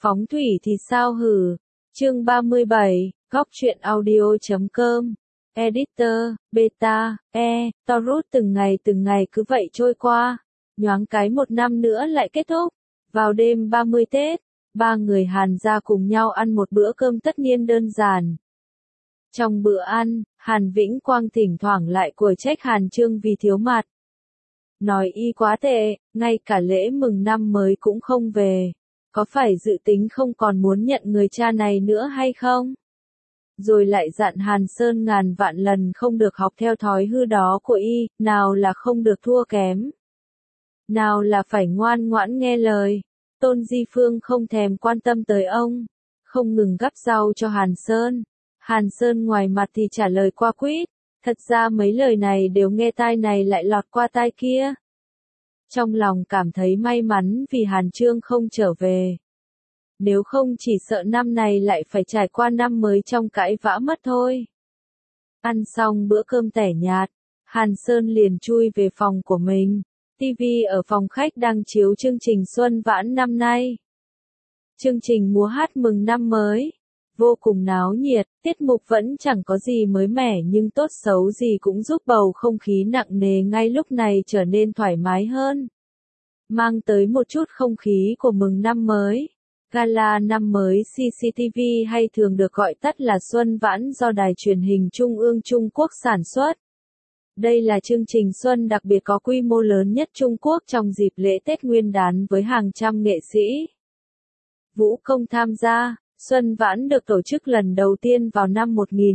Phóng thủy thì sao hử? Chương 37, Góc truyện audio.com. Editor, Beta, Taurus từng ngày cứ vậy trôi qua. Nhoáng cái một năm nữa lại kết thúc. Vào đêm 30 Tết, ba người Hàn gia cùng nhau ăn một bữa cơm tất niên đơn giản. Trong bữa ăn, Hàn Vĩnh Quang thỉnh thoảng lại của trách Hàn Chương vì thiếu mặt. Nói y quá tệ, ngay cả lễ mừng năm mới cũng không về. Có phải dự tính không còn muốn nhận người cha này nữa hay không? Rồi lại dặn Hàn Sơn ngàn vạn lần không được học theo thói hư đó của y, nào là không được thua kém. Nào là phải ngoan ngoãn nghe lời. Tôn Di Phương không thèm quan tâm tới ông. Không ngừng gắp rau cho Hàn Sơn. Hàn Sơn ngoài mặt thì trả lời qua quýt. Thật ra mấy lời này đều nghe tai này lại lọt qua tai kia. Trong lòng cảm thấy may mắn vì Hàn Chương không trở về. Nếu không chỉ sợ năm này lại phải trải qua năm mới trong cãi vã mất thôi. Ăn xong bữa cơm tẻ nhạt, Hàn Sơn liền chui về phòng của mình. TV ở phòng khách đang chiếu chương trình Xuân Vãn năm nay. Chương trình múa hát mừng năm mới. Vô cùng náo nhiệt, tiết mục vẫn chẳng có gì mới mẻ nhưng tốt xấu gì cũng giúp bầu không khí nặng nề ngay lúc này trở nên thoải mái hơn. Mang tới một chút không khí của mừng năm mới. Gala năm mới CCTV hay thường được gọi tắt là Xuân Vãn do Đài truyền hình Trung ương Trung Quốc sản xuất. Đây là chương trình xuân đặc biệt có quy mô lớn nhất Trung Quốc trong dịp lễ Tết Nguyên đán với hàng trăm nghệ sĩ. Vũ công tham gia. Xuân Vãn được tổ chức lần đầu tiên vào năm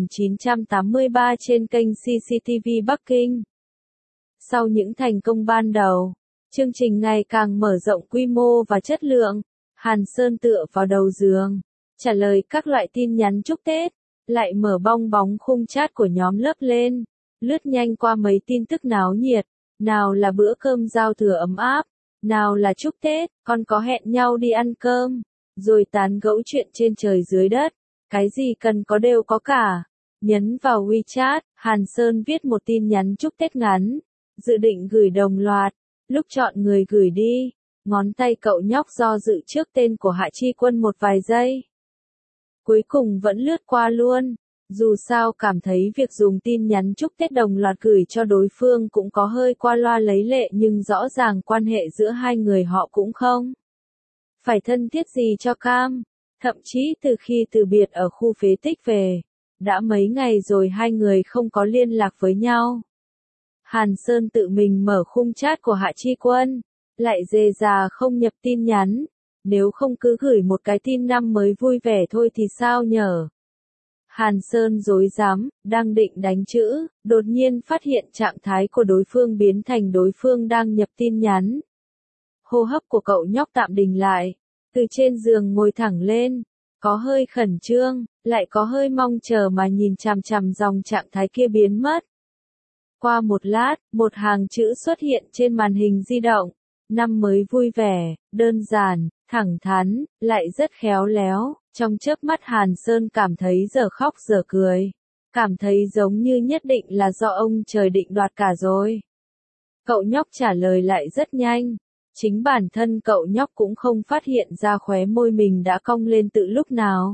1983 trên kênh CCTV Bắc Kinh. Sau những thành công ban đầu, chương trình ngày càng mở rộng quy mô và chất lượng. Hàn Sơn tựa vào đầu giường, trả lời các loại tin nhắn chúc Tết, lại mở bong bóng khung chat của nhóm lớp lên, lướt nhanh qua mấy tin tức náo nhiệt, nào là bữa cơm giao thừa ấm áp, nào là chúc Tết, con có hẹn nhau đi ăn cơm. Rồi tán gẫu chuyện trên trời dưới đất, cái gì cần có đều có cả. Nhấn vào WeChat, Hàn Sơn viết một tin nhắn chúc Tết ngắn, dự định gửi đồng loạt, lúc chọn người gửi đi, ngón tay cậu nhóc do dự trước tên của Hạ Chi Quân một vài giây. Cuối cùng vẫn lướt qua luôn, dù sao cảm thấy việc dùng tin nhắn chúc Tết đồng loạt gửi cho đối phương cũng có hơi qua loa lấy lệ nhưng rõ ràng quan hệ giữa hai người họ cũng không phải thân thiết gì cho cam. Thậm chí từ khi từ biệt ở khu phế tích về, đã mấy ngày rồi hai người không có liên lạc với nhau. Hàn Sơn tự mình mở khung chat của Hạ Chi Quân, lại dề già không nhập tin nhắn, nếu không cứ gửi một cái tin năm mới vui vẻ thôi thì sao nhở. Hàn Sơn rối rắm, đang định đánh chữ, đột nhiên phát hiện trạng thái của đối phương biến thành đối phương đang nhập tin nhắn. Hô hấp của cậu nhóc tạm đình lại, từ trên giường ngồi thẳng lên, có hơi khẩn trương, lại có hơi mong chờ mà nhìn chằm chằm dòng trạng thái kia biến mất. Qua một lát, một hàng chữ xuất hiện trên màn hình di động. Năm mới vui vẻ, đơn giản, thẳng thắn, lại rất khéo léo. Trong chớp mắt Hàn Sơn cảm thấy giờ khóc giờ cười. Cảm thấy giống như nhất định là do ông trời định đoạt cả rồi. Cậu nhóc trả lời lại rất nhanh. Chính bản thân cậu nhóc cũng không phát hiện ra khóe môi mình đã cong lên từ lúc nào.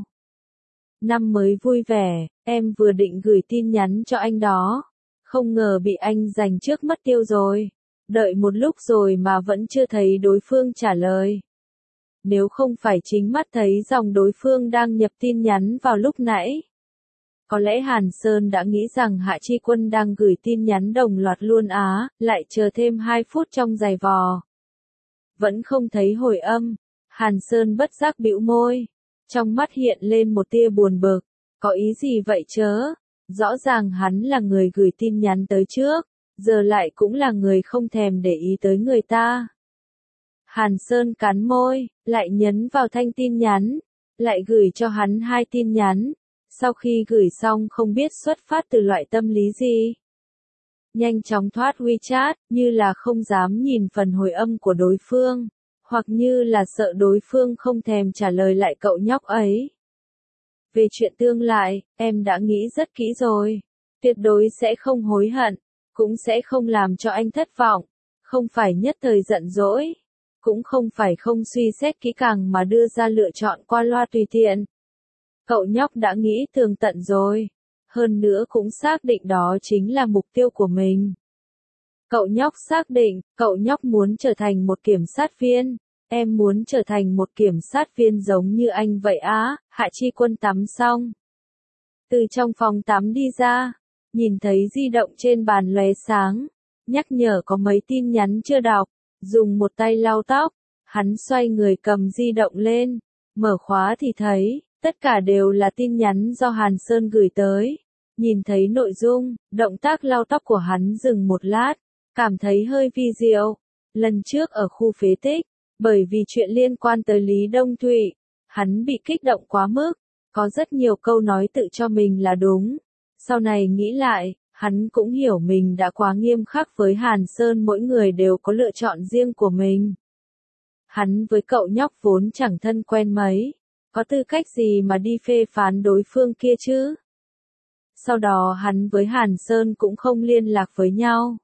Năm mới vui vẻ, em vừa định gửi tin nhắn cho anh đó. Không ngờ bị anh giành trước mất tiêu rồi. Đợi một lúc rồi mà vẫn chưa thấy đối phương trả lời. Nếu không phải chính mắt thấy dòng đối phương đang nhập tin nhắn vào lúc nãy. Có lẽ Hàn Sơn đã nghĩ rằng Hạ Chi Quân đang gửi tin nhắn đồng loạt luôn á, lại chờ thêm 2 phút trong giày vò. Vẫn không thấy hồi âm, Hàn Sơn bất giác bĩu môi. Trong mắt hiện lên một tia buồn bực, có ý gì vậy chớ? Rõ ràng hắn là người gửi tin nhắn tới trước, giờ lại cũng là người không thèm để ý tới người ta. Hàn Sơn cắn môi, lại nhấn vào thanh tin nhắn, lại gửi cho hắn 2 tin nhắn. Sau khi gửi xong không biết xuất phát từ loại tâm lý gì. Nhanh chóng thoát WeChat, như là không dám nhìn phần hồi âm của đối phương, hoặc như là sợ đối phương không thèm trả lời lại cậu nhóc ấy. Về chuyện tương lai, em đã nghĩ rất kỹ rồi. Tuyệt đối sẽ không hối hận, cũng sẽ không làm cho anh thất vọng, không phải nhất thời giận dỗi. cũng không phải không suy xét kỹ càng mà đưa ra lựa chọn qua loa tùy tiện. Cậu nhóc đã nghĩ tường tận rồi, hơn nữa cũng xác định đó chính là mục tiêu của mình. Cậu nhóc xác định, cậu nhóc muốn trở thành một kiểm sát viên. Em muốn trở thành một kiểm sát viên giống như anh vậy á. Hạ Chi Quân tắm xong, từ trong phòng tắm đi ra, nhìn thấy di động trên bàn lóe sáng, nhắc nhở có mấy tin nhắn chưa đọc, dùng một tay lau tóc, hắn xoay người cầm di động lên, mở khóa thì thấy, tất cả đều là tin nhắn do Hàn Sơn gửi tới. Nhìn thấy nội dung, động tác lau tóc của hắn dừng một lát, cảm thấy hơi vi diệu. Lần trước ở khu phế tích, bởi vì chuyện liên quan tới Lý Đông Thụy, hắn bị kích động quá mức, có rất nhiều câu nói tự cho mình là đúng. Sau này nghĩ lại, hắn cũng hiểu mình đã quá nghiêm khắc với Hàn Sơn, mỗi người đều có lựa chọn riêng của mình. Hắn với cậu nhóc vốn chẳng thân quen mấy, có tư cách gì mà đi phê phán đối phương kia chứ? Sau đó hắn với Hàn Sơn cũng không liên lạc với nhau.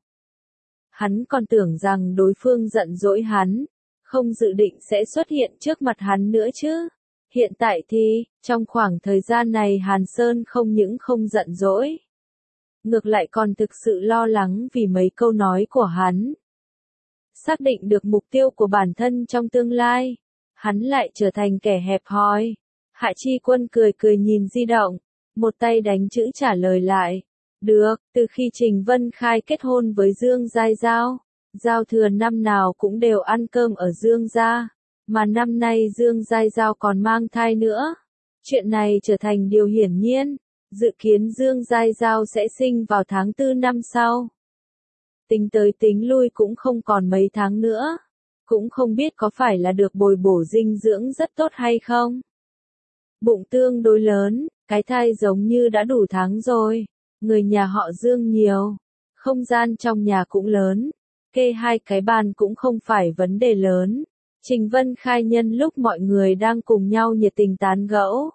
Hắn còn tưởng rằng đối phương giận dỗi hắn, không dự định sẽ xuất hiện trước mặt hắn nữa chứ. Hiện tại thì, trong khoảng thời gian này Hàn Sơn không những không giận dỗi, ngược lại còn thực sự lo lắng vì mấy câu nói của hắn. Xác định được mục tiêu của bản thân trong tương lai, hắn lại trở thành kẻ hẹp hòi. Hạ Chi Quân cười cười nhìn di động, một tay đánh chữ trả lời lại. Được, từ khi Trình Vân Khai kết hôn với Dương Giai Giao, giao thừa năm nào cũng đều ăn cơm ở Dương gia, mà năm nay Dương Giai Giao còn mang thai nữa. Chuyện này trở thành điều hiển nhiên, dự kiến Dương Giai Giao sẽ sinh vào tháng 4 năm sau. Tính tới tính lui cũng không còn mấy tháng nữa, cũng không biết có phải là được bồi bổ dinh dưỡng rất tốt hay không. Bụng tương đối lớn, cái thai giống như đã đủ tháng rồi, người nhà họ Dương nhiều, không gian trong nhà cũng lớn, kê 2 cái bàn cũng không phải vấn đề lớn. Trình Vân Khai nhân lúc mọi người đang cùng nhau nhiệt tình tán gẫu,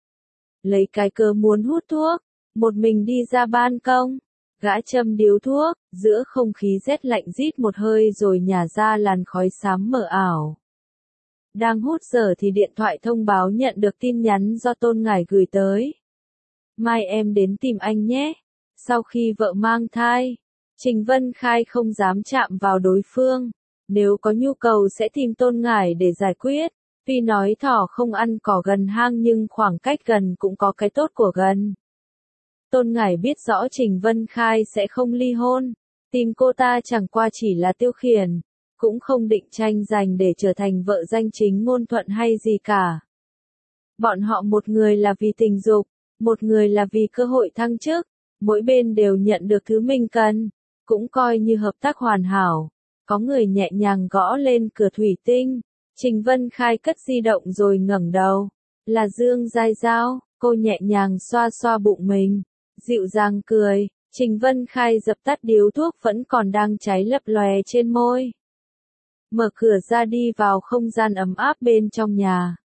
lấy cái cớ muốn hút thuốc, một mình đi ra ban công, gã châm điếu thuốc, giữa không khí rét lạnh rít một hơi rồi nhả ra làn khói xám mờ ảo. Đang hút dở thì điện thoại thông báo nhận được tin nhắn do Tôn Ngải gửi tới. Mai em đến tìm anh nhé. Sau khi vợ mang thai, Trình Vân Khai không dám chạm vào đối phương. Nếu có nhu cầu sẽ tìm Tôn Ngải để giải quyết. Tuy nói thỏ không ăn cỏ gần hang nhưng khoảng cách gần cũng có cái tốt của gần. Tôn Ngải biết rõ Trình Vân Khai sẽ không ly hôn. Tìm cô ta chẳng qua chỉ là tiêu khiển, cũng không định tranh giành để trở thành vợ danh chính ngôn thuận hay gì cả. Bọn họ một người là vì tình dục, một người là vì cơ hội thăng chức, mỗi bên đều nhận được thứ mình cần, cũng coi như hợp tác hoàn hảo. Có người nhẹ nhàng gõ lên cửa thủy tinh, Trình Vân Khai cất di động rồi ngẩng đầu. Là Dương Giai Giao, cô nhẹ nhàng xoa xoa bụng mình, dịu dàng cười. Trình Vân Khai dập tắt điếu thuốc vẫn còn đang cháy lập lòe trên môi. Mở cửa ra đi vào không gian ấm áp bên trong nhà.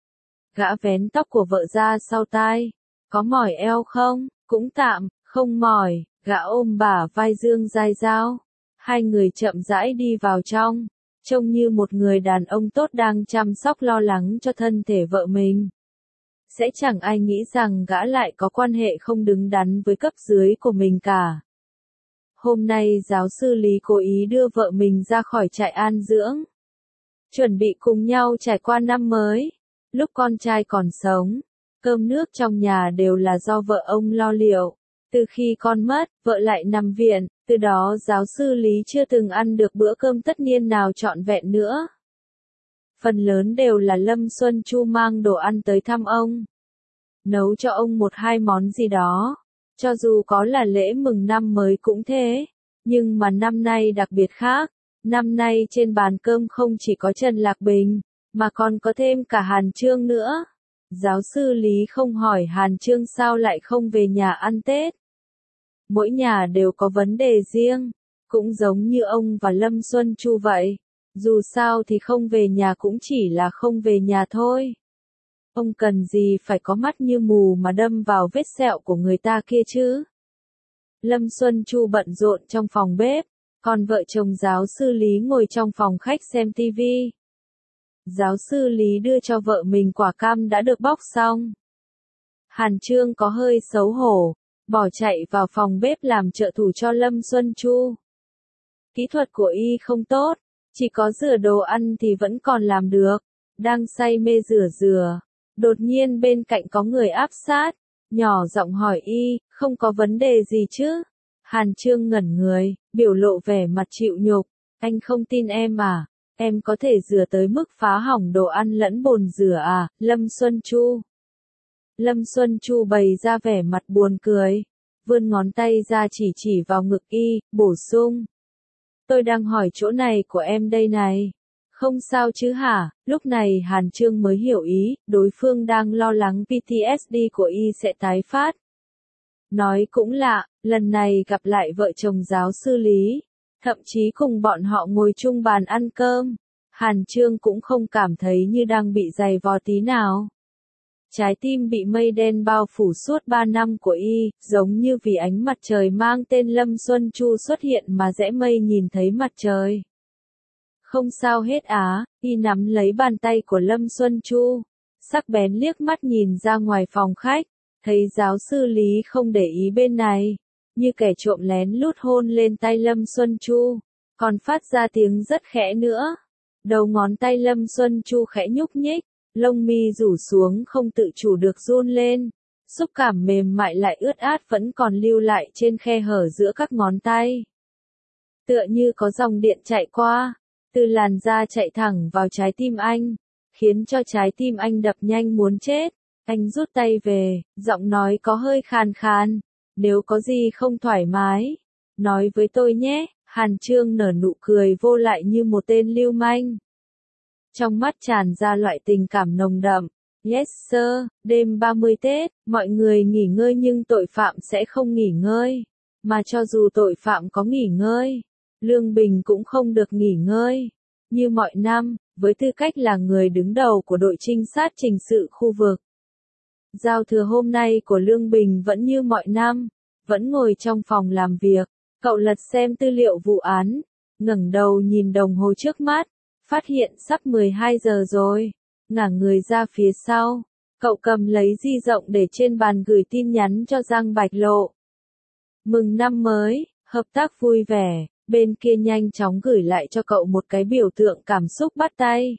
Gã vén tóc của vợ ra sau tai. Có mỏi eo không? Cũng tạm, không mỏi. Gã ôm bả vai Dương Giai Giao. Hai người chậm rãi đi vào trong, trông như một người đàn ông tốt đang chăm sóc lo lắng cho thân thể vợ mình. Sẽ chẳng ai nghĩ rằng gã lại có quan hệ không đứng đắn với cấp dưới của mình cả. Hôm nay giáo sư Lý cố ý đưa vợ mình ra khỏi trại an dưỡng, chuẩn bị cùng nhau trải qua năm mới. Lúc con trai còn sống, cơm nước trong nhà đều là do vợ ông lo liệu. Từ khi con mất, vợ lại nằm viện, từ đó giáo sư Lý chưa từng ăn được bữa cơm tất niên nào trọn vẹn nữa. Phần lớn đều là Lâm Xuân Chu mang đồ ăn tới thăm ông, nấu cho ông 1-2 món gì đó. Cho dù có là lễ mừng năm mới cũng thế, nhưng mà năm nay đặc biệt khác. Năm nay trên bàn cơm không chỉ có Trần Lạc Bình, mà còn có thêm cả Hàn Chương nữa. Giáo sư Lý không hỏi Hàn Chương sao lại không về nhà ăn Tết. Mỗi nhà đều có vấn đề riêng, cũng giống như ông và Lâm Xuân Chu vậy. Dù sao thì không về nhà cũng chỉ là không về nhà thôi. Ông cần gì phải có mắt như mù mà đâm vào vết sẹo của người ta kia chứ? Lâm Xuân Chu bận rộn trong phòng bếp, còn vợ chồng giáo sư Lý ngồi trong phòng khách xem tivi. Giáo sư Lý đưa cho vợ mình quả cam đã được bóc xong. Hàn Chương có hơi xấu hổ, bỏ chạy vào phòng bếp làm trợ thủ cho Lâm Xuân Chu. Kỹ thuật của y không tốt, chỉ có rửa đồ ăn thì vẫn còn làm được. Đang say mê rửa, đột nhiên bên cạnh có người áp sát, nhỏ giọng hỏi y, không có vấn đề gì chứ? Hàn Chương ngẩn người, biểu lộ vẻ mặt chịu nhục, anh không tin em à? Em có thể rửa tới mức phá hỏng đồ ăn lẫn bồn rửa à? Lâm Xuân Chu. Lâm Xuân Chu bày ra vẻ mặt buồn cười, vươn ngón tay ra chỉ vào ngực y, bổ sung. Tôi đang hỏi chỗ này của em đây này. Không sao chứ hả? Lúc này Hàn Chương mới hiểu ý, đối phương đang lo lắng PTSD của y sẽ tái phát. Nói cũng lạ, lần này gặp lại vợ chồng giáo sư Lý, thậm chí cùng bọn họ ngồi chung bàn ăn cơm, Hàn Chương cũng không cảm thấy như đang bị giày vò tí nào. Trái tim bị mây đen bao phủ suốt 3 năm của y, giống như vì ánh mặt trời mang tên Lâm Xuân Chu xuất hiện mà rẽ mây nhìn thấy mặt trời. Không sao hết á, y nắm lấy bàn tay của Lâm Xuân Chu, sắc bén liếc mắt nhìn ra ngoài phòng khách, thấy giáo sư Lý không để ý bên này, như kẻ trộm lén lút hôn lên tay Lâm Xuân Chu, còn phát ra tiếng rất khẽ nữa. Đầu ngón tay Lâm Xuân Chu khẽ nhúc nhích, lông mi rủ xuống không tự chủ được run lên, xúc cảm mềm mại lại ướt át vẫn còn lưu lại trên khe hở giữa các ngón tay. Tựa như có dòng điện chạy qua, từ làn da chạy thẳng vào trái tim anh, khiến cho trái tim anh đập nhanh muốn chết. Anh rút tay về, giọng nói có hơi khàn khàn, nếu có gì không thoải mái, nói với tôi nhé. Hàn Chương nở nụ cười vô lại như một tên lưu manh. Trong mắt tràn ra loại tình cảm nồng đậm. Yes sir, đêm 30 Tết, mọi người nghỉ ngơi nhưng tội phạm sẽ không nghỉ ngơi. Mà cho dù tội phạm có nghỉ ngơi, Lương Bình cũng không được nghỉ ngơi. Như mọi năm, với tư cách là người đứng đầu của đội trinh sát trình sự khu vực. Giao thừa hôm nay của Lương Bình vẫn như mọi năm, vẫn ngồi trong phòng làm việc, cậu lật xem tư liệu vụ án, ngẩng đầu nhìn đồng hồ trước mắt, phát hiện sắp 12 giờ rồi, ngả người ra phía sau, cậu cầm lấy di động để trên bàn gửi tin nhắn cho Giang Bạch Lộ. Mừng năm mới, hợp tác vui vẻ, bên kia nhanh chóng gửi lại cho cậu một cái biểu tượng cảm xúc bắt tay.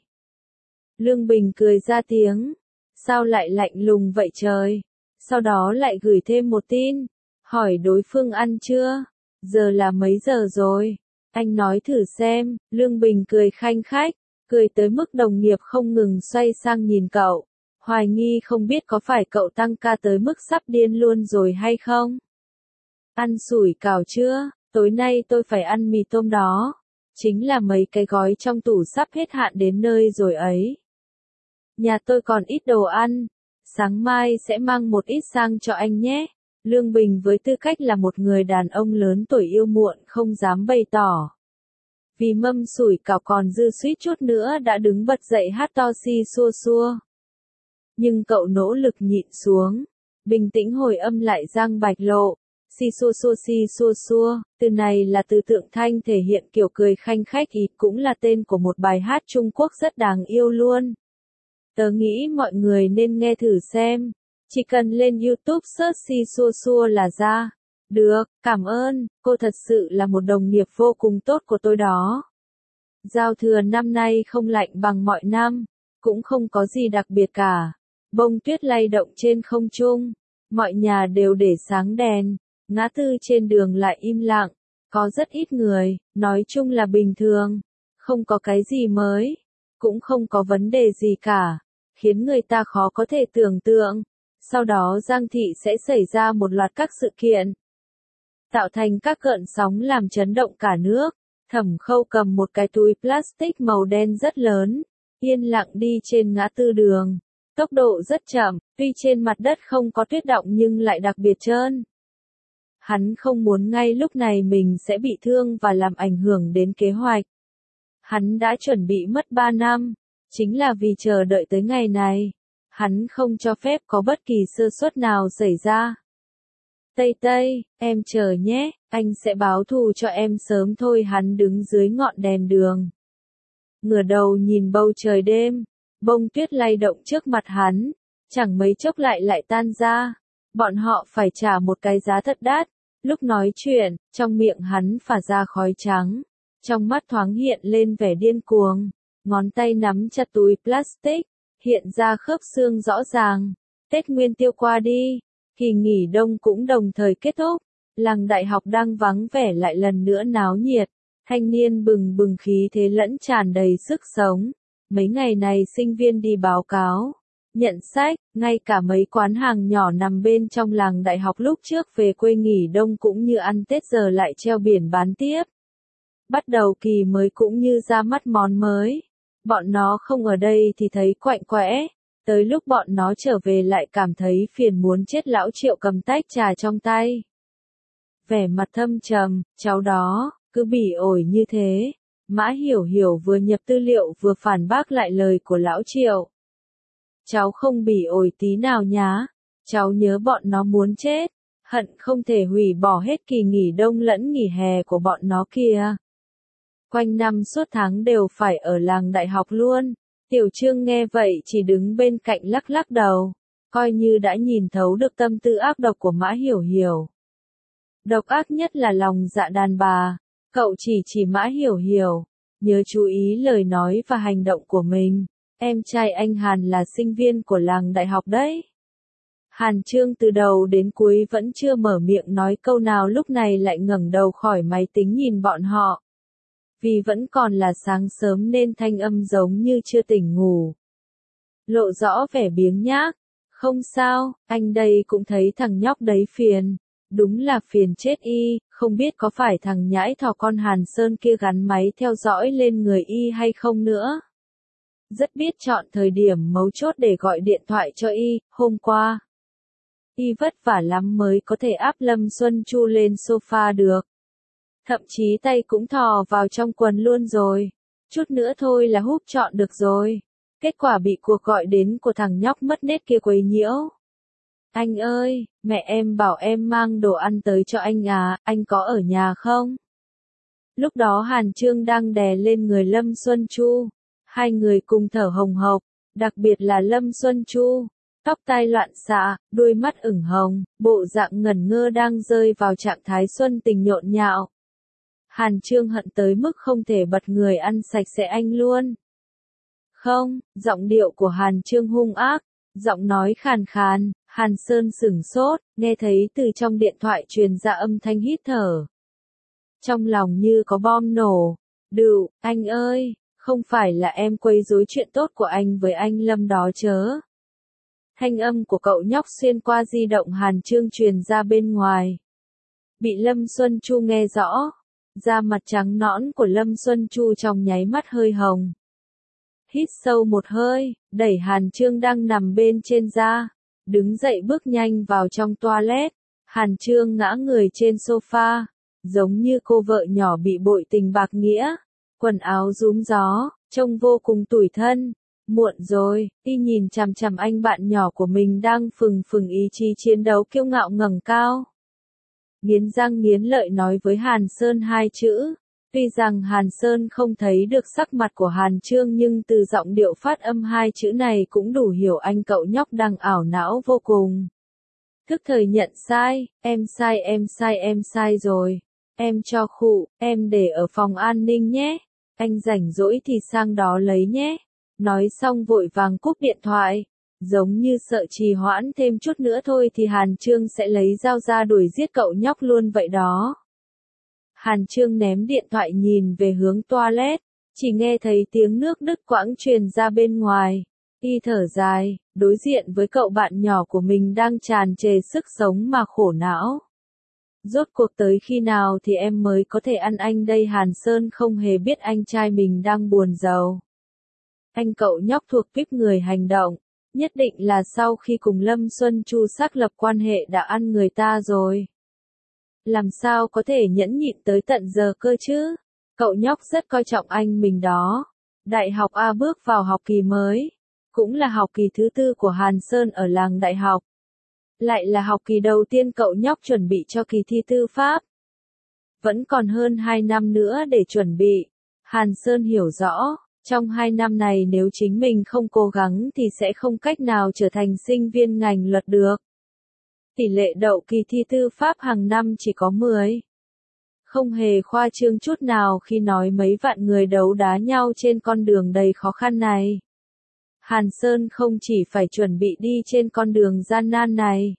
Lương Bình cười ra tiếng. Sao lại lạnh lùng vậy trời? Sau đó lại gửi thêm một tin, hỏi đối phương ăn chưa? Giờ là mấy giờ rồi? Anh nói thử xem. Lương Bình cười khanh khách, cười tới mức đồng nghiệp không ngừng xoay sang nhìn cậu, hoài nghi không biết có phải cậu tăng ca tới mức sắp điên luôn rồi hay không? Ăn sủi cảo chưa? Tối nay tôi phải ăn mì tôm đó. Chính là mấy cái gói trong tủ sắp hết hạn đến nơi rồi ấy. Nhà tôi còn ít đồ ăn, sáng mai sẽ mang một ít sang cho anh nhé. Lương Bình với tư cách là một người đàn ông lớn tuổi yêu muộn không dám bày tỏ. Vì mâm sủi cảo còn dư suýt chút nữa đã đứng bật dậy hát to xi xua xua. Nhưng cậu nỗ lực nhịn xuống, bình tĩnh hồi âm lại Giang Bạch Lộ. Xi xua xua, từ này là từ tượng thanh thể hiện kiểu cười khanh khách ý, cũng là tên của một bài hát Trung Quốc rất đáng yêu luôn. Tớ nghĩ mọi người nên nghe thử xem. Chỉ cần lên YouTube search xi xua xua là ra. Được, cảm ơn, cô thật sự là một đồng nghiệp vô cùng tốt của tôi đó. Giao thừa năm nay không lạnh bằng mọi năm, cũng không có gì đặc biệt cả. Bông tuyết lay động trên không trung, mọi nhà đều để sáng đèn, ngã tư trên đường lại im lặng, có rất ít người, nói chung là bình thường, không có cái gì mới, cũng không có vấn đề gì cả, khiến người ta khó có thể tưởng tượng. Sau đó Giang Thị sẽ xảy ra một loạt các sự kiện, tạo thành các cơn sóng làm chấn động cả nước. Thẩm Khâu cầm một cái túi plastic màu đen rất lớn, yên lặng đi trên ngã tư đường. Tốc độ rất chậm, tuy trên mặt đất không có tuyết đọng nhưng lại đặc biệt trơn. Hắn không muốn ngay lúc này mình sẽ bị thương và làm ảnh hưởng đến kế hoạch. Hắn đã chuẩn bị mất 3 năm, chính là vì chờ đợi tới ngày này. Hắn không cho phép có bất kỳ sơ suất nào xảy ra. Tây Tây, em chờ nhé, anh sẽ báo thù cho em sớm thôi. Hắn đứng dưới ngọn đèn đường. ngửa đầu nhìn bầu trời đêm, bông tuyết lay động trước mặt hắn, chẳng mấy chốc lại tan ra. Bọn họ phải trả một cái giá thật đắt. Lúc nói chuyện, trong miệng hắn phả ra khói trắng, trong mắt thoáng hiện lên vẻ điên cuồng, ngón tay nắm chặt túi plastic, hiện ra khớp xương rõ ràng. Tết Nguyên Tiêu qua đi, kỳ nghỉ đông cũng đồng thời kết thúc, làng đại học đang vắng vẻ lại lần nữa náo nhiệt, thanh niên bừng bừng khí thế lẫn tràn đầy sức sống. Mấy ngày này sinh viên đi báo cáo, nhận sách, ngay cả mấy quán hàng nhỏ nằm bên trong làng đại học lúc trước về quê nghỉ đông cũng như ăn Tết giờ lại treo biển bán tiếp. Bắt đầu kỳ mới cũng như ra mắt món mới. Bọn nó không ở đây thì thấy quạnh quẽ, tới lúc bọn nó trở về lại cảm thấy phiền muốn chết. Lão Triệu cầm tách trà trong tay, vẻ mặt thâm trầm, cháu đó, cứ bỉ ổi như thế. Mã Hiểu Hiểu vừa nhập tư liệu vừa phản bác lại lời của Lão Triệu. Cháu không bỉ ổi tí nào nhá, cháu nhớ bọn nó muốn chết, hận không thể hủy bỏ hết kỳ nghỉ đông lẫn nghỉ hè của bọn nó kìa. Quanh năm suốt tháng đều phải ở làng đại học luôn. Tiểu Trương nghe vậy chỉ đứng bên cạnh lắc lắc đầu, coi như đã nhìn thấu được tâm tư ác độc của Mã Hiểu Hiểu. Độc ác nhất là lòng dạ đàn bà. Cậu chỉ Mã Hiểu Hiểu, nhớ chú ý lời nói và hành động của mình. Em trai anh Hàn là sinh viên của làng đại học đấy. Hàn Trương từ đầu đến cuối vẫn chưa mở miệng nói câu nào, lúc này lại ngẩng đầu khỏi máy tính nhìn bọn họ. Vì vẫn còn là sáng sớm nên thanh âm giống như chưa tỉnh ngủ, lộ rõ vẻ biếng nhác. Không sao, anh đây cũng thấy thằng nhóc đấy phiền. Đúng là phiền chết y, không biết có phải thằng nhãi thỏ con Hàn Sơn kia gắn máy theo dõi lên người y hay không nữa. Rất biết chọn thời điểm mấu chốt để gọi điện thoại cho y. Hôm qua, y vất vả lắm mới có thể áp Lâm Xuân Chu lên sofa được. Thậm chí tay cũng thò vào trong quần luôn rồi. Chút nữa thôi là húp chọn được rồi. Kết quả bị cuộc gọi đến của thằng nhóc mất nết kia quấy nhiễu. Anh ơi, mẹ em bảo em mang đồ ăn tới cho anh à, anh có ở nhà không? Lúc đó Hàn Trương đang đè lên người Lâm Xuân Chu. Hai người cùng thở hồng hộc, đặc biệt là Lâm Xuân Chu. Tóc tai loạn xạ, đôi mắt ửng hồng, bộ dạng ngẩn ngơ đang rơi vào trạng thái xuân tình nhộn nhạo. Hàn Trương hận tới mức không thể bật người ăn sạch sẽ anh luôn. Không, giọng điệu của Hàn Trương hung ác, giọng nói khàn khàn. Hàn Sơn sửng sốt, nghe thấy từ trong điện thoại truyền ra âm thanh hít thở. Trong lòng như có bom nổ. Đựu, anh ơi, không phải là em quấy rối chuyện tốt của anh với anh Lâm đó chớ. Thanh âm của cậu nhóc xuyên qua di động Hàn Trương truyền ra bên ngoài. Bị Lâm Xuân Chu nghe rõ, da mặt trắng nõn của Lâm Xuân Chu trong nháy mắt hơi hồng. Hít sâu một hơi, đẩy Hàn Trương đang nằm bên trên da, đứng dậy bước nhanh vào trong toilet. Hàn Trương ngã người trên sofa, giống như cô vợ nhỏ bị bội tình bạc nghĩa, quần áo rúm gió, trông vô cùng tủi thân. Muộn rồi, y nhìn chằm chằm anh bạn nhỏ của mình đang phừng phừng ý chí chiến đấu kiêu ngạo ngẩng cao. Nghiến răng nghiến lợi nói với Hàn Sơn hai chữ. Tuy rằng Hàn Sơn không thấy được sắc mặt của Hàn Trương nhưng từ giọng điệu phát âm hai chữ này cũng đủ hiểu anh cậu nhóc đang ảo não vô cùng. Thức thời nhận sai, em sai rồi. Em cho khụ, em để ở phòng an ninh nhé. Anh rảnh rỗi thì sang đó lấy nhé. Nói xong vội vàng cúp điện thoại. Giống như sợ trì hoãn thêm chút nữa thôi thì Hàn Trương sẽ lấy dao ra đuổi giết cậu nhóc luôn vậy đó. Hàn Trương ném điện thoại nhìn về hướng toilet, chỉ nghe thấy tiếng nước đứt quãng truyền ra bên ngoài. Y thở dài, đối diện với cậu bạn nhỏ của mình đang tràn trề sức sống mà khổ não. Rốt cuộc tới khi nào thì em mới có thể ăn anh đây? Hàn Sơn không hề biết anh trai mình đang buồn rầu. Anh cậu nhóc thuộc kíp người hành động, nhất định là sau khi cùng Lâm Xuân Chu xác lập quan hệ đã ăn người ta rồi. Làm sao có thể nhẫn nhịn tới tận giờ cơ chứ? Cậu nhóc rất coi trọng anh mình đó. Đại học A bước vào học kỳ mới, cũng là học kỳ thứ 4 của Hàn Sơn ở làng đại học. Lại là học kỳ đầu tiên cậu nhóc chuẩn bị cho kỳ thi tư pháp. Vẫn còn hơn 2 năm nữa để chuẩn bị. Hàn Sơn hiểu rõ, Trong 2 năm này nếu chính mình không cố gắng thì sẽ không cách nào trở thành sinh viên ngành luật được. Tỷ lệ đậu kỳ thi tư pháp hàng năm chỉ có 10. Không hề khoa trương chút nào khi nói mấy vạn người đấu đá nhau trên con đường đầy khó khăn này. Hàn Sơn không chỉ phải chuẩn bị đi trên con đường gian nan này,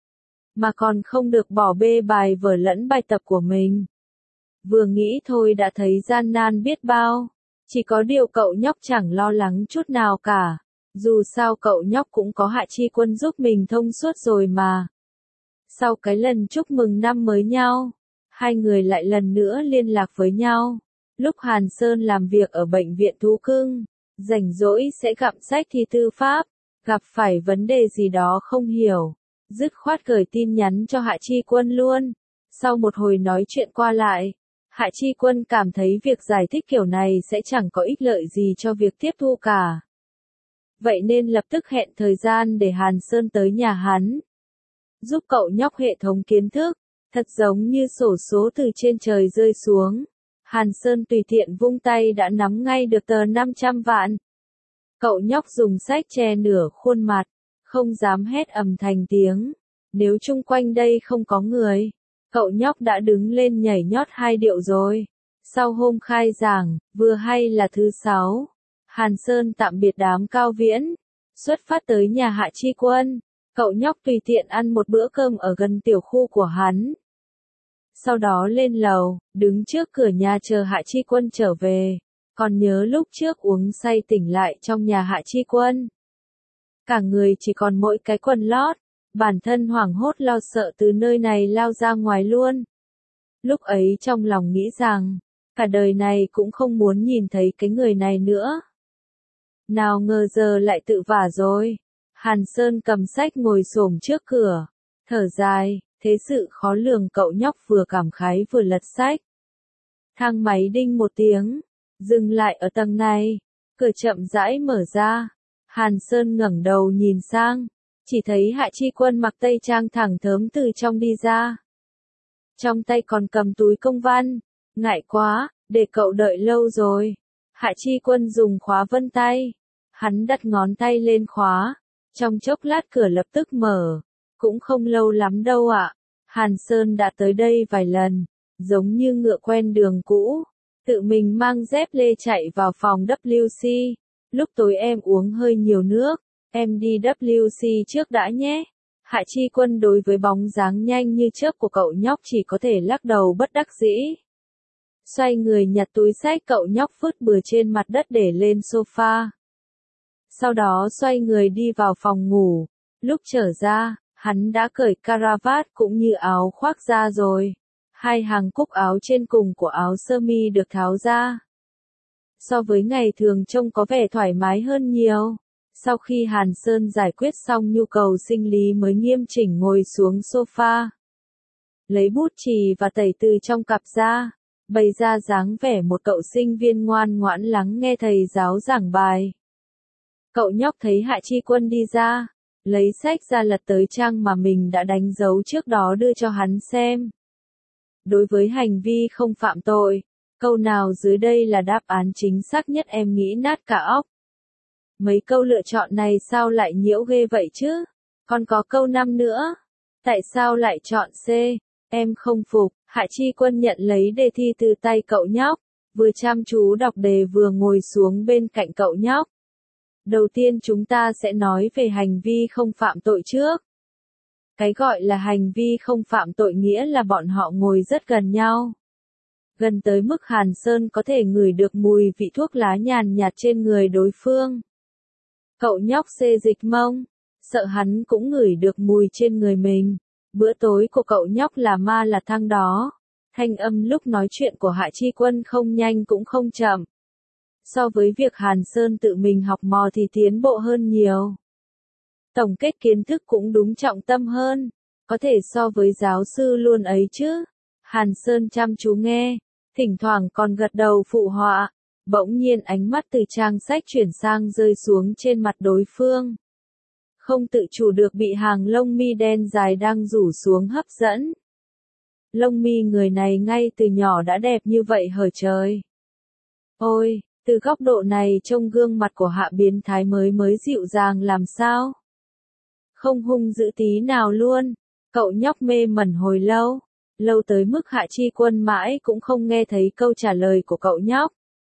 mà còn không được bỏ bê bài vở lẫn bài tập của mình. Vừa nghĩ thôi đã thấy gian nan biết bao. Chỉ có điều cậu nhóc chẳng lo lắng chút nào cả. Dù sao cậu nhóc cũng có Hạ Chi Quân giúp mình thông suốt rồi mà. Sau cái lần chúc mừng năm mới nhau, hai người lại lần nữa liên lạc với nhau. Lúc Hàn Sơn làm việc ở bệnh viện thú cưng, rảnh rỗi sẽ gặm sách thi tư pháp, gặp phải vấn đề gì đó không hiểu, dứt khoát gửi tin nhắn cho Hạ Chi Quân luôn. Sau một hồi nói chuyện qua lại, Hạ Chi Quân cảm thấy việc giải thích kiểu này sẽ chẳng có ích lợi gì cho việc tiếp thu cả. Vậy nên lập tức hẹn thời gian để Hàn Sơn tới nhà hắn, giúp cậu nhóc hệ thống kiến thức, thật giống như xổ số từ trên trời rơi xuống. Hàn Sơn tùy tiện vung tay đã nắm ngay được tờ 500 vạn. Cậu nhóc dùng sách che nửa khuôn mặt, không dám hét ầm thành tiếng. Nếu chung quanh đây không có người, cậu nhóc đã đứng lên nhảy nhót 2 điệu rồi. Sau hôm khai giảng, vừa hay là thứ 6, Hàn Sơn tạm biệt đám Cao Viễn, xuất phát tới nhà Hạ Chi Quân. Cậu nhóc tùy tiện ăn một bữa cơm ở gần tiểu khu của hắn. Sau đó lên lầu, đứng trước cửa nhà chờ Hạ Chi Quân trở về. Còn nhớ lúc trước uống say tỉnh lại trong nhà Hạ Chi Quân. Cả người chỉ còn mỗi cái quần lót, bản thân hoảng hốt lo sợ từ nơi này lao ra ngoài luôn. Lúc ấy trong lòng nghĩ rằng, cả đời này cũng không muốn nhìn thấy cái người này nữa. Nào ngờ giờ lại tự vả rồi. Hàn Sơn cầm sách ngồi xổm trước cửa, thở dài, thế sự khó lường. Cậu nhóc vừa cảm khái vừa lật sách. Thang máy đinh một tiếng, dừng lại ở tầng này, cửa chậm rãi mở ra. Hàn Sơn ngẩng đầu nhìn sang, chỉ thấy Hạ Chi Quân mặc tây trang thẳng thớm từ trong đi ra. Trong tay còn cầm túi công văn, ngại quá, để cậu đợi lâu rồi. Hạ Chi Quân dùng khóa vân tay, hắn đặt ngón tay lên khóa, trong chốc lát cửa lập tức mở, cũng không lâu lắm đâu ạ. Hàn Sơn đã tới đây vài lần, giống như ngựa quen đường cũ, tự mình mang dép lê chạy vào phòng WC. Lúc tối em uống hơi nhiều nước, em đi WC trước đã nhé. Hạ Chi Quân đối với bóng dáng nhanh như chớp của cậu nhóc chỉ có thể lắc đầu bất đắc dĩ. Xoay người nhặt túi xách cậu nhóc vứt bừa trên mặt đất để lên sofa. Sau đó xoay người đi vào phòng ngủ. Lúc trở ra, hắn đã cởi caravat cũng như áo khoác ra rồi. 2 hàng cúc áo trên cùng của áo sơ mi được tháo ra. So với ngày thường trông có vẻ thoải mái hơn nhiều. Sau khi Hàn Sơn giải quyết xong nhu cầu sinh lý mới nghiêm chỉnh ngồi xuống sofa. Lấy bút chì và tẩy từ trong cặp ra, bày ra dáng vẻ một cậu sinh viên ngoan ngoãn lắng nghe thầy giáo giảng bài. Cậu nhóc thấy Hạ Chi Quân đi ra, lấy sách ra lật tới trang mà mình đã đánh dấu trước đó đưa cho hắn xem. Đối với hành vi không phạm tội, câu nào dưới đây là đáp án chính xác nhất? Em nghĩ nát cả óc. Mấy câu lựa chọn này sao lại nhiễu ghê vậy chứ? Còn có câu 5 nữa. Tại sao lại chọn C? Em không phục. Hạ Chi Quân nhận lấy đề thi từ tay cậu nhóc, vừa chăm chú đọc đề vừa ngồi xuống bên cạnh cậu nhóc. Đầu tiên chúng ta sẽ nói về hành vi không phạm tội trước. Cái gọi là hành vi không phạm tội nghĩa là bọn họ ngồi rất gần nhau. Gần tới mức Hàn Sơn có thể ngửi được mùi vị thuốc lá nhàn nhạt trên người đối phương. Cậu nhóc xê dịch mông, sợ hắn cũng ngửi được mùi trên người mình. Bữa tối của cậu nhóc là ma là thăng đó. Thanh âm lúc nói chuyện của Hạ Chi Quân không nhanh cũng không chậm. So với việc Hàn Sơn tự mình học mò thì tiến bộ hơn nhiều. Tổng kết kiến thức cũng đúng trọng tâm hơn. Có thể so với giáo sư luôn ấy chứ. Hàn Sơn chăm chú nghe, thỉnh thoảng còn gật đầu phụ họa. Bỗng nhiên ánh mắt từ trang sách chuyển sang rơi xuống trên mặt đối phương. Không tự chủ được bị hàng lông mi đen dài đang rủ xuống hấp dẫn. Lông mi người này ngay từ nhỏ đã đẹp như vậy hở trời. Ôi, Từ góc độ này trông gương mặt của Hạ biến thái mới dịu dàng làm sao? Không hung dữ tí nào luôn. Cậu nhóc mê mẩn hồi lâu. Lâu tới mức Hạ Chi Quân mãi cũng không nghe thấy câu trả lời của cậu nhóc.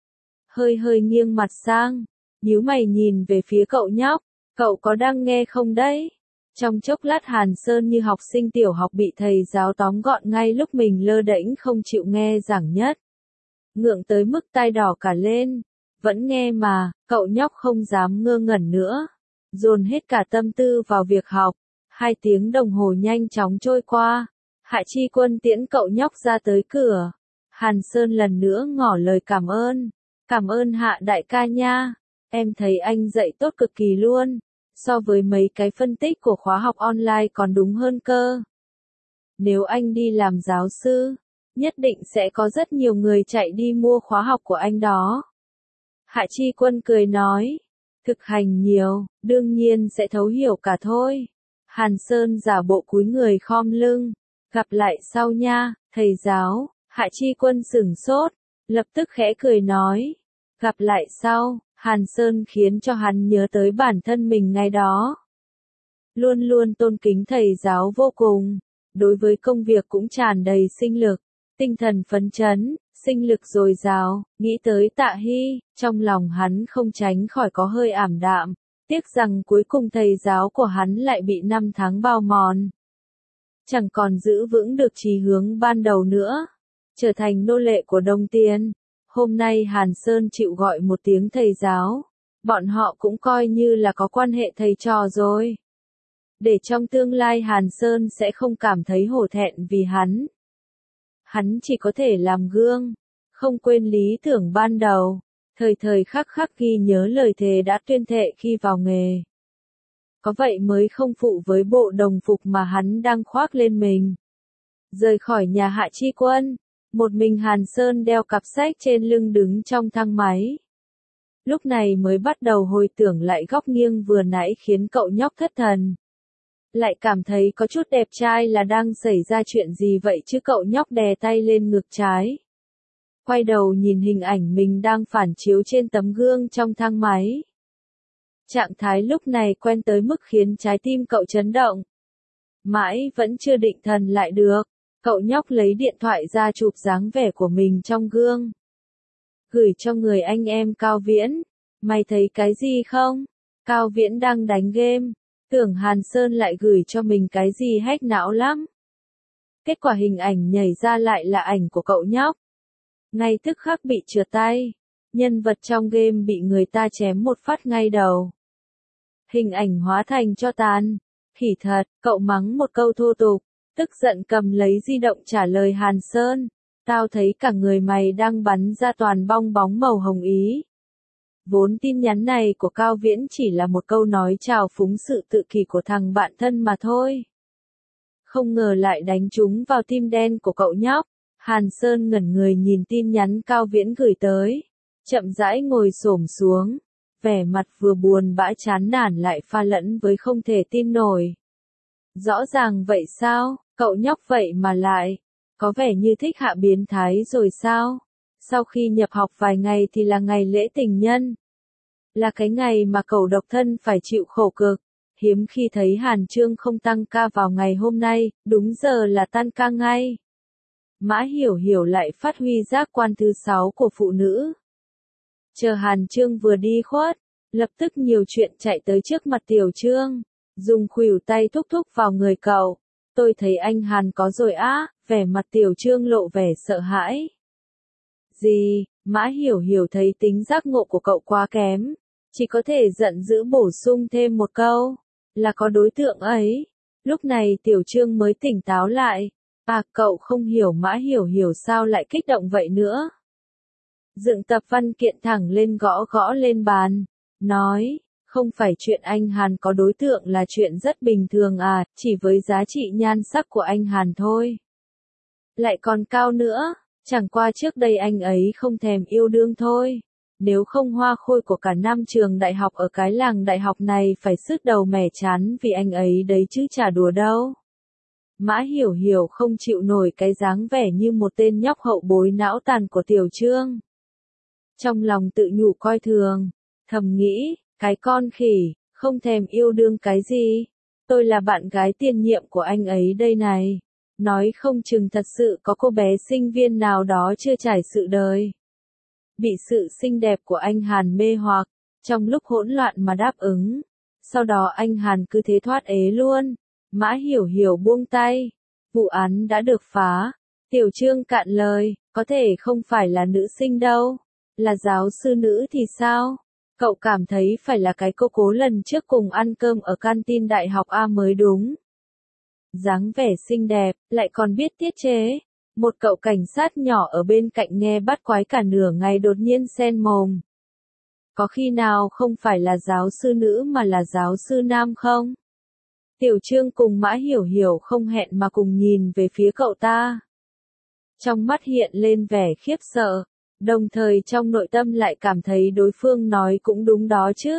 Hơi nghiêng mặt sang, nhíu mày nhìn về phía cậu nhóc. Cậu có đang nghe không đấy? Trong chốc lát Hàn Sơn như học sinh tiểu học bị thầy giáo tóm gọn ngay lúc mình lơ đễnh không chịu nghe giảng nhất. Ngượng tới mức tai đỏ cả lên. Vẫn nghe mà, cậu nhóc không dám ngơ ngẩn nữa. Dồn hết cả tâm tư vào việc học. 2 tiếng đồng hồ nhanh chóng trôi qua. Hạ Chi Quân tiễn cậu nhóc ra tới cửa. Hàn Sơn lần nữa ngỏ lời cảm ơn. Cảm ơn Hạ đại ca nha. Em thấy anh dạy tốt cực kỳ luôn. So với mấy cái phân tích của khóa học online còn đúng hơn cơ. Nếu anh đi làm giáo sư, nhất định sẽ có rất nhiều người chạy đi mua khóa học của anh đó. Hạ Chi Quân cười nói. Thực hành nhiều, đương nhiên sẽ thấu hiểu cả thôi. Hàn Sơn giả bộ cúi người khom lưng. Gặp lại sau nha, thầy giáo. Hạ Chi Quân sửng sốt, lập tức khẽ cười nói. Gặp lại sau. Hàn Sơn khiến cho hắn nhớ tới bản thân mình ngày đó. Luôn luôn tôn kính thầy giáo vô cùng. Đối với công việc cũng tràn đầy sinh lực, tinh thần phấn chấn, sinh lực dồi dào. Nghĩ tới Tạ Hy, trong lòng hắn không tránh khỏi có hơi ảm đạm. Tiếc rằng cuối cùng thầy giáo của hắn lại bị 5 tháng bao mòn. Chẳng còn giữ vững được chí hướng ban đầu nữa. Trở thành nô lệ của đồng tiền. Hôm nay Hàn Sơn chịu gọi một tiếng thầy giáo. Bọn họ cũng coi như là có quan hệ thầy trò rồi. Để trong tương lai Hàn Sơn sẽ không cảm thấy hổ thẹn vì hắn. Hắn chỉ có thể làm gương. Không quên lý tưởng ban đầu. Thời khắc khắc ghi nhớ lời thề đã tuyên thệ khi vào nghề. Có vậy mới không phụ với bộ đồng phục mà hắn đang khoác lên mình. Rời khỏi nhà Hạ Chi Quân. Một mình Hàn Sơn đeo cặp sách trên lưng đứng trong thang máy. Lúc này mới bắt đầu hồi tưởng lại góc nghiêng vừa nãy khiến cậu nhóc thất thần. Lại cảm thấy có chút đẹp trai là đang xảy ra chuyện gì vậy chứ cậu nhóc đè tay lên ngực trái. Quay đầu nhìn hình ảnh mình đang phản chiếu trên tấm gương trong thang máy. Trạng thái lúc này quen tới mức khiến trái tim cậu chấn động. Mãi vẫn chưa định thần lại được. Cậu nhóc lấy điện thoại ra chụp dáng vẻ của mình trong gương. Gửi cho người anh em Cao Viễn. Mày thấy cái gì không? Cao Viễn đang đánh game. Tưởng Hàn Sơn lại gửi cho mình cái gì hack não lắm. Kết quả hình ảnh nhảy ra lại là ảnh của cậu nhóc. Ngay tức khắc bị trượt tay. Nhân vật trong game bị người ta chém một phát ngay đầu. Hình ảnh hóa thành tro tàn. Khỉ thật, cậu mắng một câu thô tục. Tức giận cầm lấy di động trả lời Hàn Sơn. Tao thấy cả người mày đang bắn ra toàn bong bóng màu hồng ý. Vốn tin nhắn này của Cao Viễn chỉ là một câu nói chào phúng sự tự kỷ của thằng bạn thân mà thôi. Không ngờ lại đánh trúng vào tim đen của cậu nhóc. Hàn Sơn ngẩn người nhìn tin nhắn Cao Viễn gửi tới. Chậm rãi ngồi xổm xuống. Vẻ mặt vừa buồn bã chán nản lại pha lẫn với không thể tin nổi. Rõ ràng vậy sao, cậu nhóc vậy mà lại, có vẻ như thích Hạ biến thái rồi sao? Sau khi nhập học vài ngày thì là ngày lễ tình nhân. Là cái ngày mà cậu độc thân phải chịu khổ cực. Hiếm khi thấy Hàn Trương không tăng ca vào ngày hôm nay, đúng giờ là tan ca ngay. Mã Hiểu Hiểu lại phát huy giác quan thứ 6 của phụ nữ. Chờ Hàn Trương vừa đi khuất, lập tức nhiều chuyện chạy tới trước mặt Tiểu Trương. Dùng khuỷu tay thúc thúc vào người cậu. Tôi thấy anh Hàn có rồi á, vẻ mặt Tiểu Trương lộ vẻ sợ hãi. Gì, Mã Hiểu Hiểu thấy tính giác ngộ của cậu quá kém. Chỉ có thể giận dữ bổ sung thêm một câu. Là có đối tượng ấy. Lúc này Tiểu Trương mới tỉnh táo lại. À, cậu không hiểu Mã Hiểu Hiểu sao lại kích động vậy nữa. Dựng tập văn kiện thẳng lên gõ gõ lên bàn. Nói. Không phải chuyện anh Hàn có đối tượng là chuyện rất bình thường à, chỉ với giá trị nhan sắc của anh Hàn thôi. Lại còn cao nữa, chẳng qua trước đây anh ấy không thèm yêu đương thôi. Nếu không hoa khôi của cả năm trường đại học ở cái làng đại học này phải sứt đầu mẻ chán vì anh ấy đấy chứ chả đùa đâu. Mã Hiểu Hiểu không chịu nổi cái dáng vẻ như một tên nhóc hậu bối não tàn của Tiểu Trương. Trong lòng tự nhủ coi thường, thầm nghĩ, cái con khỉ, không thèm yêu đương cái gì. Tôi là bạn gái tiền nhiệm của anh ấy đây này. Nói không chừng thật sự có cô bé sinh viên nào đó chưa trải sự đời. Bị sự xinh đẹp của anh Hàn mê hoặc, trong lúc hỗn loạn mà đáp ứng. Sau đó anh Hàn cứ thế thoát ế luôn. Mã Hiểu Hiểu buông tay. Vụ án đã được phá. Tiểu Trương cạn lời, có thể không phải là nữ sinh đâu. Là giáo sư nữ thì sao? Cậu cảm thấy phải là cái cô cố lần trước cùng ăn cơm ở canteen đại học A mới đúng. Dáng vẻ xinh đẹp, lại còn biết tiết chế. Một cậu cảnh sát nhỏ ở bên cạnh nghe bắt quái cả nửa ngày đột nhiên xen mồm. Có khi nào không phải là giáo sư nữ mà là giáo sư nam không? Tiểu Trương cùng Mã Hiểu Hiểu không hẹn mà cùng nhìn về phía cậu ta. Trong mắt hiện lên vẻ khiếp sợ, đồng thời trong nội tâm lại cảm thấy đối phương nói cũng đúng đó chứ.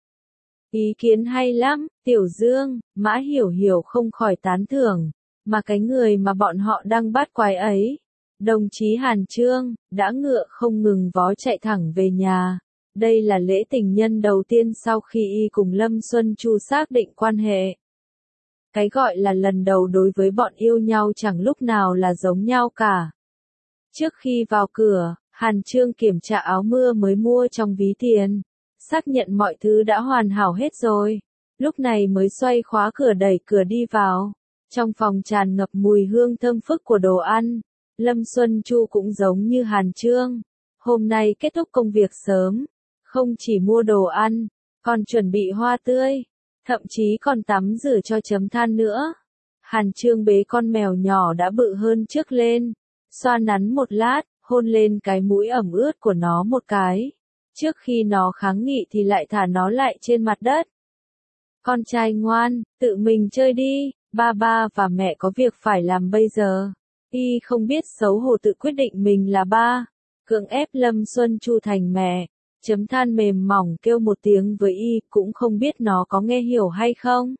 Ý kiến hay lắm, Tiểu Dương, Mã Hiểu Hiểu không khỏi tán thưởng, mà cái người mà bọn họ đang bắt quái ấy, đồng chí Hàn Trương, đã ngựa không ngừng vó chạy thẳng về nhà. Đây là lễ tình nhân đầu tiên sau khi y cùng Lâm Xuân Chu xác định quan hệ. Cái gọi là lần đầu đối với bọn yêu nhau chẳng lúc nào là giống nhau cả. Trước khi vào cửa, Hàn Trương kiểm tra áo mưa mới mua trong ví tiền, xác nhận mọi thứ đã hoàn hảo hết rồi. Lúc này mới xoay khóa cửa đẩy cửa đi vào. Trong phòng tràn ngập mùi hương thơm phức của đồ ăn. Lâm Xuân Chu cũng giống như Hàn Trương. Hôm nay kết thúc công việc sớm. Không chỉ mua đồ ăn, còn chuẩn bị hoa tươi. Thậm chí còn tắm rửa cho chấm than nữa. Hàn Trương bế con mèo nhỏ đã bự hơn trước lên. Xoa nắn một lát, hôn lên cái mũi ẩm ướt của nó một cái. Trước khi nó kháng nghị thì lại thả nó lại trên mặt đất. Con trai ngoan, tự mình chơi đi, ba và mẹ có việc phải làm bây giờ. Y không biết xấu hổ tự quyết định mình là ba. Cưỡng ép Lâm Xuân Chu thành mẹ. Chấm than mềm mỏng kêu một tiếng với y cũng không biết nó có nghe hiểu hay không.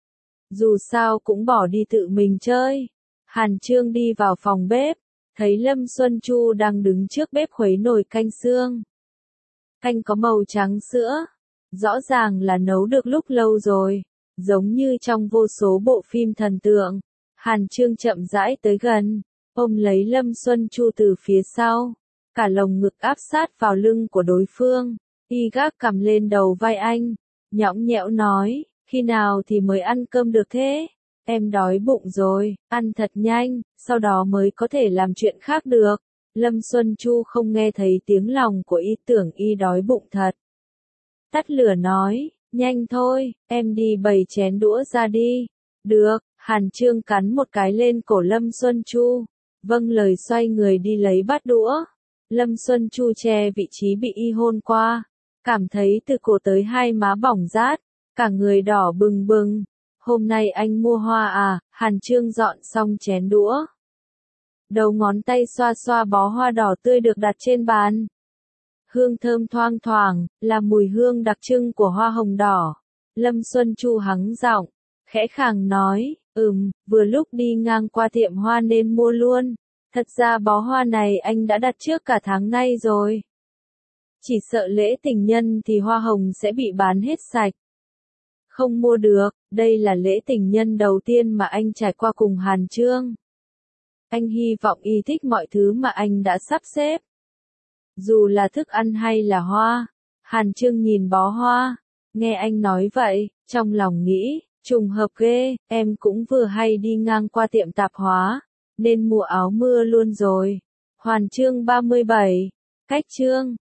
Dù sao cũng bỏ đi tự mình chơi. Hàn Trương đi vào phòng bếp. Thấy Lâm Xuân Chu đang đứng trước bếp khuấy nồi canh xương. Canh có màu trắng sữa. Rõ ràng là nấu được lúc lâu rồi. Giống như trong vô số bộ phim thần tượng. Hàn Trương chậm rãi tới gần. Ôm lấy Lâm Xuân Chu từ phía sau. Cả lồng ngực áp sát vào lưng của đối phương. Y gác cầm lên đầu vai anh. Nhõng nhẽo nói. Khi nào thì mới ăn cơm được thế? Em đói bụng rồi, ăn thật nhanh, sau đó mới có thể làm chuyện khác được. Lâm Xuân Chu không nghe thấy tiếng lòng của y tưởng y đói bụng thật. Tắt lửa nói, nhanh thôi, em đi bày chén đũa ra đi. Được, Hàn Trương cắn một cái lên cổ Lâm Xuân Chu. Vâng lời xoay người đi lấy bát đũa. Lâm Xuân Chu che vị trí bị y hôn qua. Cảm thấy từ cổ tới hai má bỏng rát, cả người đỏ bừng bừng. Hôm nay anh mua hoa à? Hàn Trương dọn xong chén đũa. Đầu ngón tay xoa xoa bó hoa đỏ tươi được đặt trên bàn. Hương thơm thoang thoảng, là mùi hương đặc trưng của hoa hồng đỏ. Lâm Xuân Chu hắng giọng, khẽ khàng nói, vừa lúc đi ngang qua tiệm hoa nên mua luôn. Thật ra bó hoa này anh đã đặt trước cả tháng nay rồi. Chỉ sợ lễ tình nhân thì hoa hồng sẽ bị bán hết sạch. Không mua được, đây là lễ tình nhân đầu tiên mà anh trải qua cùng Hàn Trương. Anh hy vọng y thích mọi thứ mà anh đã sắp xếp. Dù là thức ăn hay là hoa. Hàn Trương nhìn bó hoa. Nghe anh nói vậy, trong lòng nghĩ, trùng hợp ghê, em cũng vừa hay đi ngang qua tiệm tạp hóa, nên mua áo mưa luôn rồi. Hoàn chương 37. Cách chương